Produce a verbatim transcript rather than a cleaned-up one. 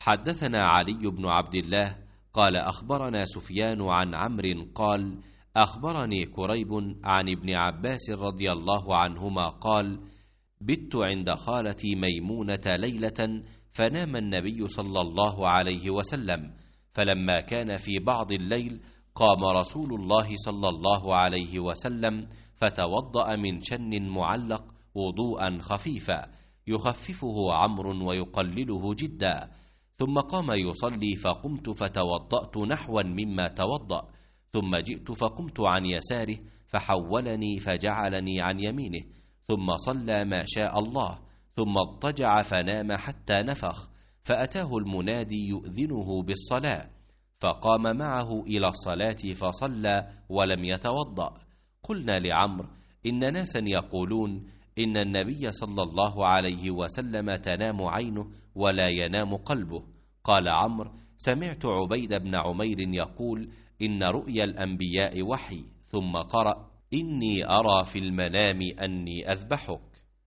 حدثنا علي بن عبد الله قال أخبرنا سفيان عن عمرو قال أخبرني كريب عن ابن عباس رضي الله عنهما قال بت عند خالتي ميمونة ليلة فنام النبي صلى الله عليه وسلم، فلما كان في بعض الليل قام رسول الله صلى الله عليه وسلم فتوضأ من شن معلق وضوءا خفيفا يخففه عمرو ويقلله جدا، ثم قام يصلي فقمت فتوضأت نحوا مما توضأ، ثم جئت فقمت عن يساره فحولني فجعلني عن يمينه، ثم صلى ما شاء الله، ثم اضطجع فنام حتى نفخ، فأتاه المنادي يؤذنه بالصلاة، فقام معه إلى الصلاة فصلى ولم يتوضأ. قلنا لعمرو إن ناسا يقولون إن النبي صلى الله عليه وسلم تنام عينه ولا ينام قلبه. قال عمرو سمعت عبيد بن عمير يقول إن رؤيا الأنبياء وحي، ثم قرأ إني أرى في المنام أني أذبحك.